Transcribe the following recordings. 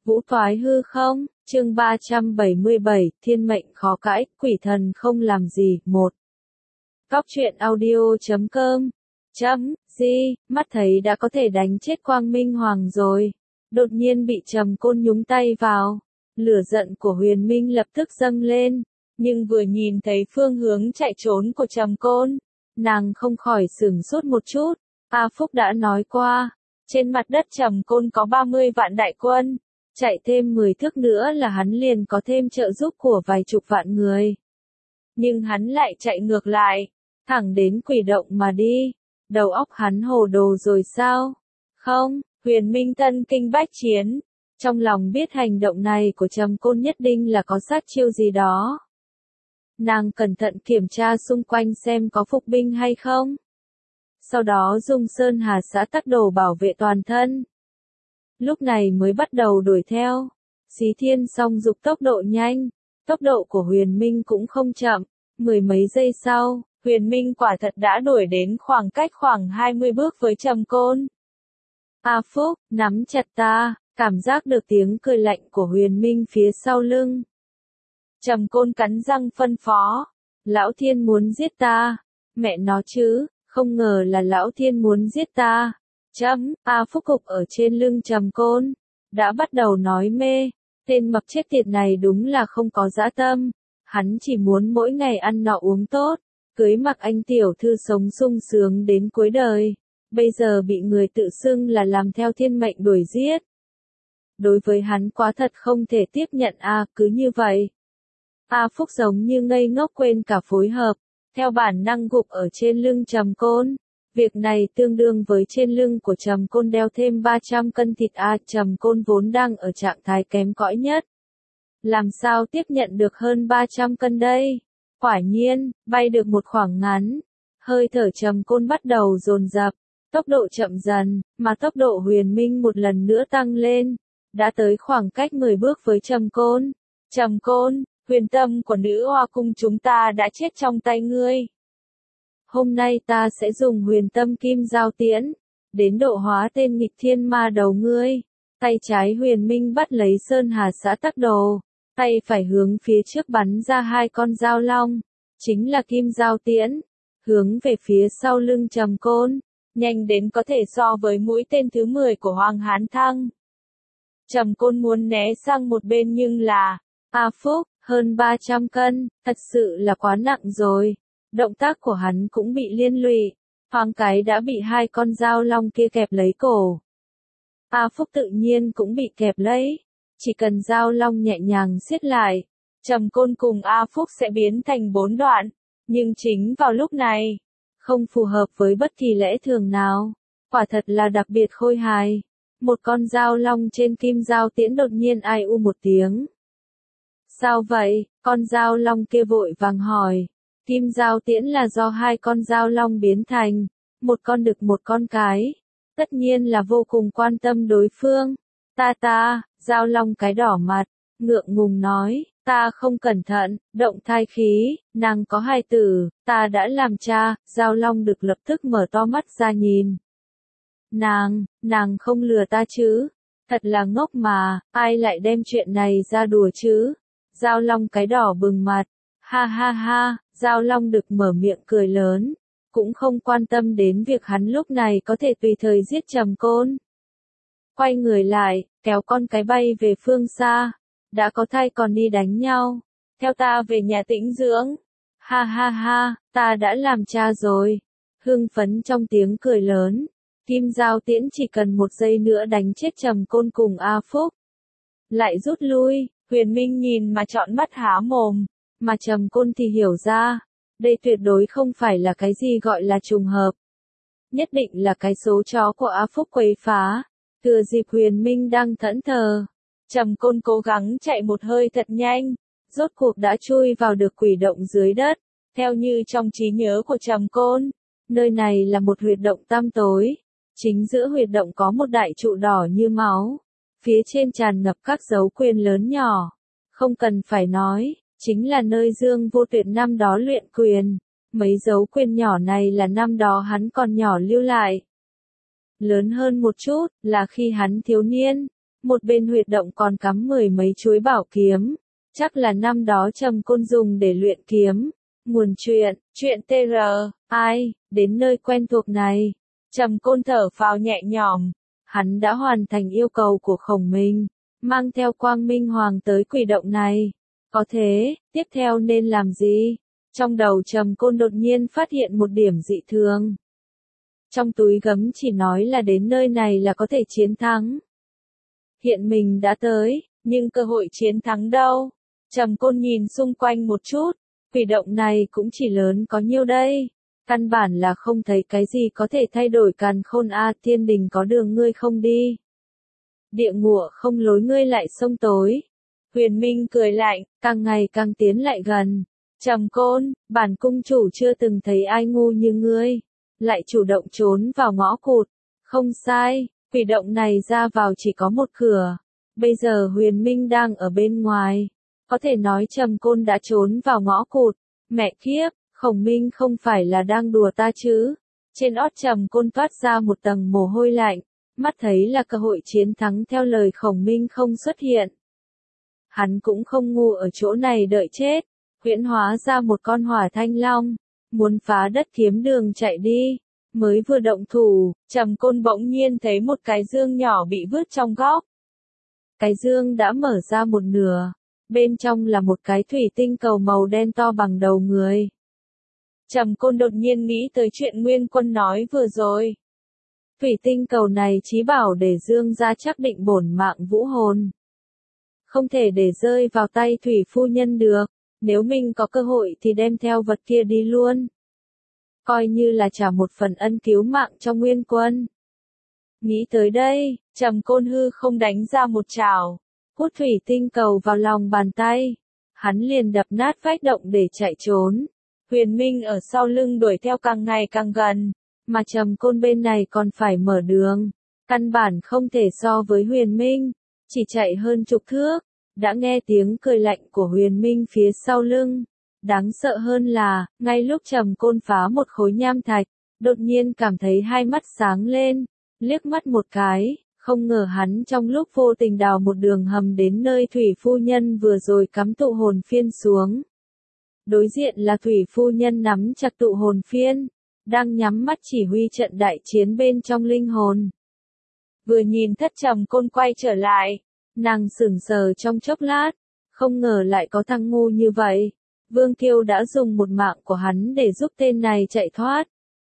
Vũ toái hư không, chương 377, thiên mệnh khó cãi, quỷ thần không làm gì, 1. Cóc truyện audio.com Di, mắt thấy đã có thể đánh chết Quang Minh Hoàng rồi. Đột nhiên bị Trầm Côn nhúng tay vào. Lửa giận của Huyền Minh lập tức dâng lên. Nhưng vừa nhìn thấy phương hướng chạy trốn của Trầm Côn, nàng không khỏi sửng sốt một chút. A Phúc đã nói qua, trên mặt đất Trầm Côn có 30 vạn đại quân. Chạy thêm 10 thước nữa là hắn liền có thêm trợ giúp của vài chục vạn người. Nhưng hắn lại chạy ngược lại, thẳng đến quỷ động mà đi. Đầu óc hắn hồ đồ rồi sao? Không, Huyền Minh tân kinh bách chiến. Trong lòng biết hành động này của Trầm Côn nhất định là có sát chiêu gì đó. Nàng cẩn thận kiểm tra xung quanh xem có phục binh hay không. Sau đó dùng Sơn Hà Xã Tắc Đồ bảo vệ toàn thân. Lúc này mới bắt đầu đuổi theo. Xí Thiên song dục tốc độ nhanh. Tốc độ của Huyền Minh cũng không chậm. Mười mấy giây sau, Huyền Minh quả thật đã đuổi đến khoảng cách khoảng 20 bước với Trầm Côn. A Phúc, nắm chặt ta, cảm giác được tiếng cười lạnh của Huyền Minh phía sau lưng. Trầm Côn cắn răng phân phó. Lão Thiên muốn giết ta. Mẹ nó chứ, không ngờ là Lão Thiên muốn giết ta. A Phúc cục ở trên lưng Trầm Côn. Đã bắt đầu nói mê. Tên mập chết tiệt này đúng là không có dã tâm. Hắn chỉ muốn mỗi ngày ăn nọ uống tốt. Cưới mặc anh tiểu thư sống sung sướng đến cuối đời. Bây giờ bị người tự xưng là làm theo thiên mệnh đuổi giết. Đối với hắn quá thật không thể tiếp nhận cứ như vậy. A Phúc giống như ngây ngốc quên cả phối hợp. Theo bản năng gục ở trên lưng Trầm Côn. Việc này tương đương với trên lưng của Trầm Côn đeo thêm 300 cân thịt Trầm Côn vốn đang ở trạng thái kém cỏi nhất. Làm sao tiếp nhận được hơn 300 cân đây? Quả nhiên, bay được một khoảng ngắn. Hơi thở Trầm Côn bắt đầu dồn dập. Tốc độ chậm dần, mà tốc độ Huyền Minh một lần nữa tăng lên. Đã tới khoảng cách 10 bước với Trầm Côn. Trầm Côn, huyền tâm của nữ hoa cung chúng ta đã chết trong tay ngươi. Hôm nay ta sẽ dùng huyền tâm kim giao tiễn, đến độ hóa tên nghịch thiên ma đầu ngươi. Tay trái Huyền Minh bắt lấy Sơn Hà Xã Tắc Đồ, tay phải hướng phía trước bắn ra hai con dao long, chính là kim giao tiễn, hướng về phía sau lưng Trầm Côn, nhanh đến có thể so với mũi tên thứ 10 của Hoàng Hán Thăng. Trầm Côn muốn né sang một bên nhưng là, A Phúc, hơn 300 cân, thật sự là quá nặng rồi. Động tác của hắn cũng bị liên lụy, thoáng cái đã bị hai con dao long kia kẹp lấy cổ. A Phúc tự nhiên cũng bị kẹp lấy, chỉ cần dao long nhẹ nhàng siết lại, Trầm Côn cùng A Phúc sẽ biến thành 4 đoạn, nhưng chính vào lúc này, không phù hợp với bất kỳ lẽ thường nào, quả thật là đặc biệt khôi hài. Một con dao long trên kim dao tiễn đột nhiên ai u một tiếng. Sao vậy? Con dao long kia vội vàng hỏi. Kim dao tiễn là do hai con dao long biến thành, một con đực một con cái. Tất nhiên là vô cùng quan tâm đối phương. Dao long cái đỏ mặt, ngượng ngùng nói, ta không cẩn thận, động thai khí, nàng có hài tử, ta đã làm cha. Dao long đực lập tức mở to mắt ra nhìn. Nàng không lừa ta chứ? Thật là ngốc mà, ai lại đem chuyện này ra đùa chứ? Dao long cái đỏ bừng mặt. Ha ha ha, dao long đực mở miệng cười lớn, cũng không quan tâm đến việc hắn lúc này có thể tùy thời giết Trầm Côn. Quay người lại, kéo con cái bay về phương xa, đã có thai còn đi đánh nhau, theo ta về nhà tĩnh dưỡng. Ha ha ha, ta đã làm cha rồi. Hưng phấn trong tiếng cười lớn, kim giao tiễn chỉ cần 1 giây nữa đánh chết Trầm Côn cùng A Phúc. Lại rút lui, Huyền Minh nhìn mà trọn mắt há mồm. Mà Trầm Côn thì hiểu ra, đây tuyệt đối không phải là cái gì gọi là trùng hợp. Nhất định là cái số chó của A Phúc quấy phá. Thừa dịp Huyền Minh đang thẫn thờ, Trầm Côn cố gắng chạy một hơi thật nhanh, rốt cuộc đã chui vào được quỷ động dưới đất. Theo như trong trí nhớ của Trầm Côn, nơi này là một huyệt động tăm tối. Chính giữa huyệt động có một đại trụ đỏ như máu. Phía trên tràn ngập các dấu quyền lớn nhỏ. Không cần phải nói, chính là nơi Dương Vô Tuyệt năm đó luyện quyền. Mấy dấu quyền nhỏ này là năm đó hắn còn nhỏ lưu lại. Lớn hơn một chút, là khi hắn thiếu niên. một bên huyệt động còn cắm mười mấy chuôi bảo kiếm, chắc là năm đó Trầm Côn dùng để luyện kiếm. Nguồn chuyện TR, ai, đến nơi quen thuộc này. Trầm Côn thở phào nhẹ nhõm, hắn đã hoàn thành yêu cầu của Khổng Minh, mang theo Quang Minh Hoàng tới quỷ động này. Có thế, tiếp theo nên làm gì? Trong đầu Trầm Côn đột nhiên phát hiện một điểm dị thường. Trong túi gấm chỉ nói là đến nơi này là có thể chiến thắng. Hiện mình đã tới, nhưng cơ hội chiến thắng đâu? Trầm Côn nhìn xung quanh một chút, quỷ động này cũng chỉ lớn có nhiêu đây? Căn bản là không thấy cái gì có thể thay đổi càn khôn a, thiên đình có đường ngươi không đi. Địa ngục không lối ngươi lại sông tối. Huyền Minh cười lạnh, càng ngày càng tiến lại gần. Trầm Côn, bản cung chủ chưa từng thấy ai ngu như ngươi, lại chủ động trốn vào ngõ cụt. Không sai, quỷ động này ra vào chỉ có một cửa. Bây giờ Huyền Minh đang ở bên ngoài. Có thể nói Trầm Côn đã trốn vào ngõ cụt. Mẹ kiếp, Khổng Minh không phải là đang đùa ta chứ? Trên ót Trầm Côn toát ra một tầng mồ hôi lạnh, mắt thấy là cơ hội chiến thắng theo lời Khổng Minh không xuất hiện. Hắn cũng không ngu ở chỗ này đợi chết, huyễn hóa ra một con hỏa thanh long, muốn phá đất kiếm đường chạy đi. Mới vừa động thủ, Trầm Côn bỗng nhiên thấy một cái dương nhỏ bị vứt trong góc. Cái dương đã mở ra một nửa, bên trong là một cái thủy tinh cầu màu đen to bằng đầu người. Trầm Côn đột nhiên nghĩ tới chuyện Nguyên Quân nói vừa rồi. Thủy tinh cầu này chí bảo để dương ra chắc định bổn mạng vũ hồn. Không thể để rơi vào tay Thủy phu nhân được, nếu mình có cơ hội thì đem theo vật kia đi luôn. Coi như là trả một phần ân cứu mạng cho Nguyên Quân. Nghĩ tới đây, Trầm Côn hư không đánh ra một chảo, hút thủy tinh cầu vào lòng bàn tay. Hắn liền đập nát vách động để chạy trốn. Huyền Minh ở sau lưng đuổi theo càng ngày càng gần, mà Trầm Côn bên này còn phải mở đường. Căn bản không thể so với Huyền Minh, chỉ chạy hơn chục thước, đã nghe tiếng cười lạnh của Huyền Minh phía sau lưng. Đáng sợ hơn là, ngay lúc Trầm Côn phá một khối nham thạch, đột nhiên cảm thấy hai mắt sáng lên, liếc mắt một cái, không ngờ hắn trong lúc vô tình đào một đường hầm đến nơi Thủy phu nhân vừa rồi cắm tụ hồn phiên xuống. Đối diện là Thủy phu nhân nắm chặt tụ hồn phiên, đang nhắm mắt chỉ huy trận đại chiến bên trong linh hồn. Vừa nhìn thất Trầm Côn quay trở lại, nàng sững sờ trong chốc lát, không ngờ lại có thằng ngu như vậy. Vương Kiêu đã dùng một mạng của hắn để giúp tên này chạy thoát.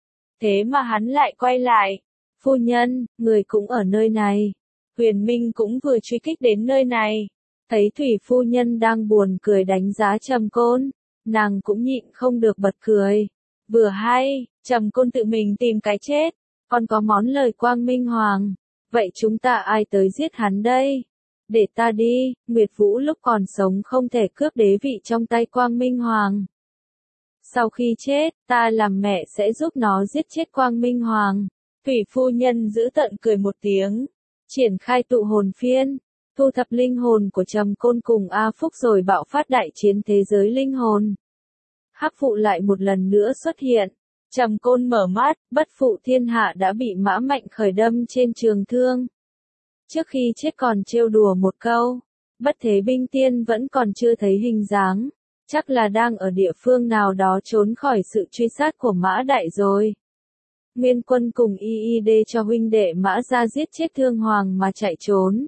Thế mà hắn lại quay lại. Phu nhân, người cũng ở nơi này. Huyền Minh cũng vừa truy kích đến nơi này. Thấy Thủy phu nhân đang buồn cười đánh giá Trầm Côn, nàng cũng nhịn không được bật cười. Vừa hay, Trầm Côn tự mình tìm cái chết, còn có món lời Quang Minh Hoàng. Vậy chúng ta ai tới giết hắn đây? Để ta đi, Nguyệt Vũ lúc còn sống không thể cướp đế vị trong tay Quang Minh Hoàng. Sau khi chết, ta làm mẹ sẽ giúp nó giết chết Quang Minh Hoàng. Thủy phu nhân giữ tận cười một tiếng, triển khai tụ hồn phiên, thu thập linh hồn của Trầm Côn cùng A Phúc rồi bạo phát đại chiến thế giới linh hồn. Hắc phụ lại một lần nữa xuất hiện. Trầm Côn mở mắt, bất phụ thiên hạ đã bị Mã Mạnh khởi đâm trên trường thương. Trước khi chết còn trêu đùa một câu, bất thế binh tiên vẫn còn chưa thấy hình dáng, chắc là đang ở địa phương nào đó trốn khỏi sự truy sát của Mã Đại rồi. Nguyên Quân cùng IID cho huynh đệ Mã ra giết chết Thương Hoàng mà chạy trốn.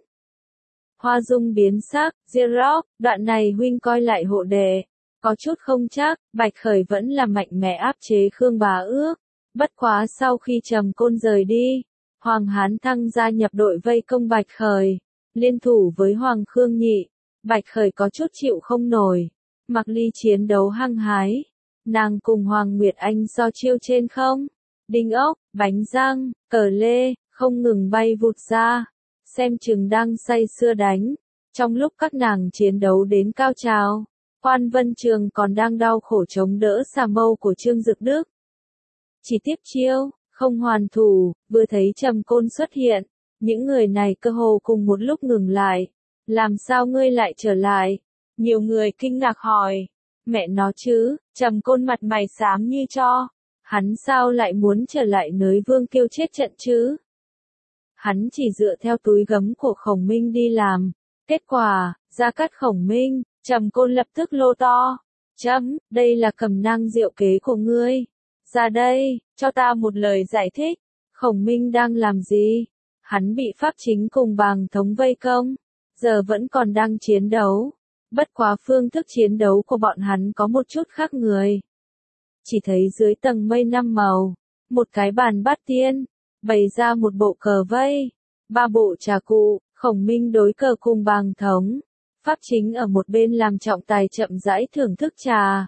Hoa Dung biến sắc, Xerox, đoạn này huynh coi lại hộ đệ. Có chút không chắc, Bạch Khởi vẫn là mạnh mẽ áp chế Khương Bá Ước. Bất quá sau khi Trầm Côn rời đi, Hoàng Hán Thăng gia nhập đội vây công Bạch Khởi, liên thủ với Hoàng Khương Nhị. Bạch Khởi có chút chịu không nổi. Mặc Ly chiến đấu hăng hái. Nàng cùng Hoàng Nguyệt Anh so chiêu trên không. Đinh ốc, bánh răng, cờ lê, không ngừng bay vụt ra. Xem chừng đang say sưa đánh. Trong lúc các nàng chiến đấu đến cao trào, Quan Vân Trường còn đang đau khổ chống đỡ xà mâu của Trương Dực Đức. Chỉ tiếp chiêu, không hoàn thủ, vừa thấy Trầm Côn xuất hiện, những người này cơ hồ cùng một lúc ngừng lại. Làm sao ngươi lại trở lại? Nhiều người kinh ngạc hỏi. Mẹ nó chứ, Trầm Côn mặt mày xám như tro. Hắn sao lại muốn trở lại nơi Vương Kiêu chết trận chứ? hắn chỉ dựa theo túi gấm của Khổng Minh đi làm. Kết quả, Gia Cát Khổng Minh, Trầm Côn lập tức lô to. Đây là cầm nang diệu kế của ngươi. Ra đây, cho ta một lời giải thích. Khổng Minh đang làm gì? Hắn bị Pháp Chính cùng Bàng Thống vây công. Giờ vẫn còn đang chiến đấu. Bất quá phương thức chiến đấu của bọn hắn có một chút khác người. Chỉ thấy dưới tầng mây năm màu, một cái bàn bát tiên, bày ra một bộ cờ vây, 3 bộ trà cụ, Khổng Minh đối cờ cùng Bàng Thống. Pháp Chính ở một bên làm trọng tài chậm rãi thưởng thức trà.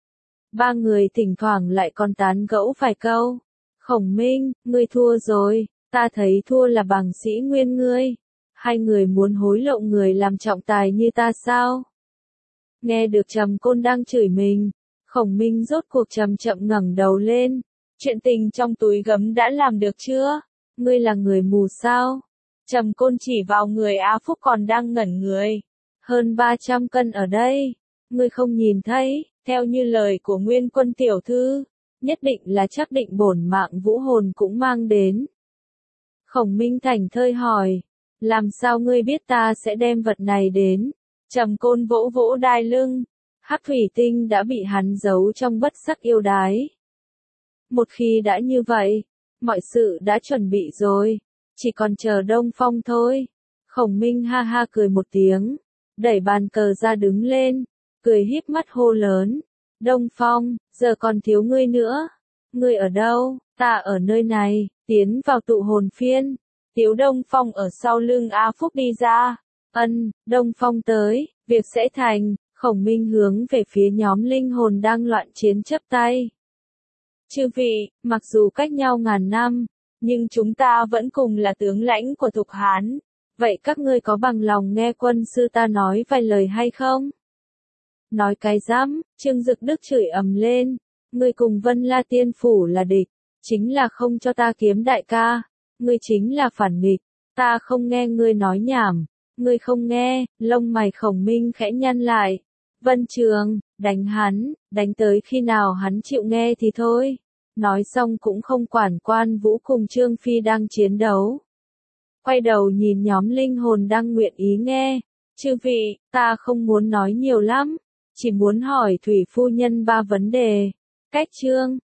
3 người thỉnh thoảng lại còn tán gẫu vài câu. Khổng Minh, ngươi thua rồi, ta thấy thua là Bàng Sĩ Nguyên ngươi. Hai người muốn hối lộ người làm trọng tài như ta sao? Nghe được Trầm Côn đang chửi mình, Khổng Minh rốt cuộc chậm chậm ngẩng đầu lên. Chuyện tình trong túi gấm đã làm được chưa? Ngươi là người mù sao? Trầm Côn chỉ vào người A Phúc còn đang ngẩn người. Hơn 300 cân ở đây. Ngươi không nhìn thấy, theo như lời của Nguyên Quân tiểu thư, nhất định là chắc định bổn mạng vũ hồn cũng mang đến. Khổng Minh thảnh thơi hỏi, làm sao ngươi biết ta sẽ đem vật này đến? Trầm Côn vỗ vỗ đai lưng, hắc thủy tinh đã bị hắn giấu trong bất sắc yêu đái. Một khi đã như vậy, mọi sự đã chuẩn bị rồi, chỉ còn chờ Đông Phong thôi. Khổng Minh ha ha cười một tiếng, đẩy bàn cờ ra đứng lên, cười híp mắt hô lớn, Đông Phong, giờ còn thiếu ngươi nữa. Ngươi ở đâu? Ta ở nơi này, tiến vào tụ hồn phiên. Tiếu Đông Phong ở sau lưng A Phúc đi ra. Đông Phong tới, việc sẽ thành. Khổng Minh hướng về phía nhóm linh hồn đang loạn chiến chắp tay. Chư vị, mặc dù cách nhau ngàn năm, nhưng chúng ta vẫn cùng là tướng lãnh của Thục Hán. Vậy các ngươi có bằng lòng nghe quân sư ta nói vài lời hay không? Nói cái dám, Trương Dực Đức chửi ầm lên. Ngươi cùng Vân La Tiên Phủ là địch, chính là không cho ta kiếm đại ca. Ngươi chính là phản nghịch, ta không nghe ngươi nói nhảm. Ngươi không nghe, lông mày Khổng Minh khẽ nhăn lại. Vân Trường, đánh hắn, đánh tới khi nào hắn chịu nghe thì thôi. Nói xong cũng không quản Quan Vũ cùng Trương Phi đang chiến đấu. Quay đầu nhìn nhóm linh hồn đang nguyện ý nghe. Chư vị, ta không muốn nói nhiều lắm, chỉ muốn hỏi Thủy Phu Nhân 3 vấn đề. Cách chương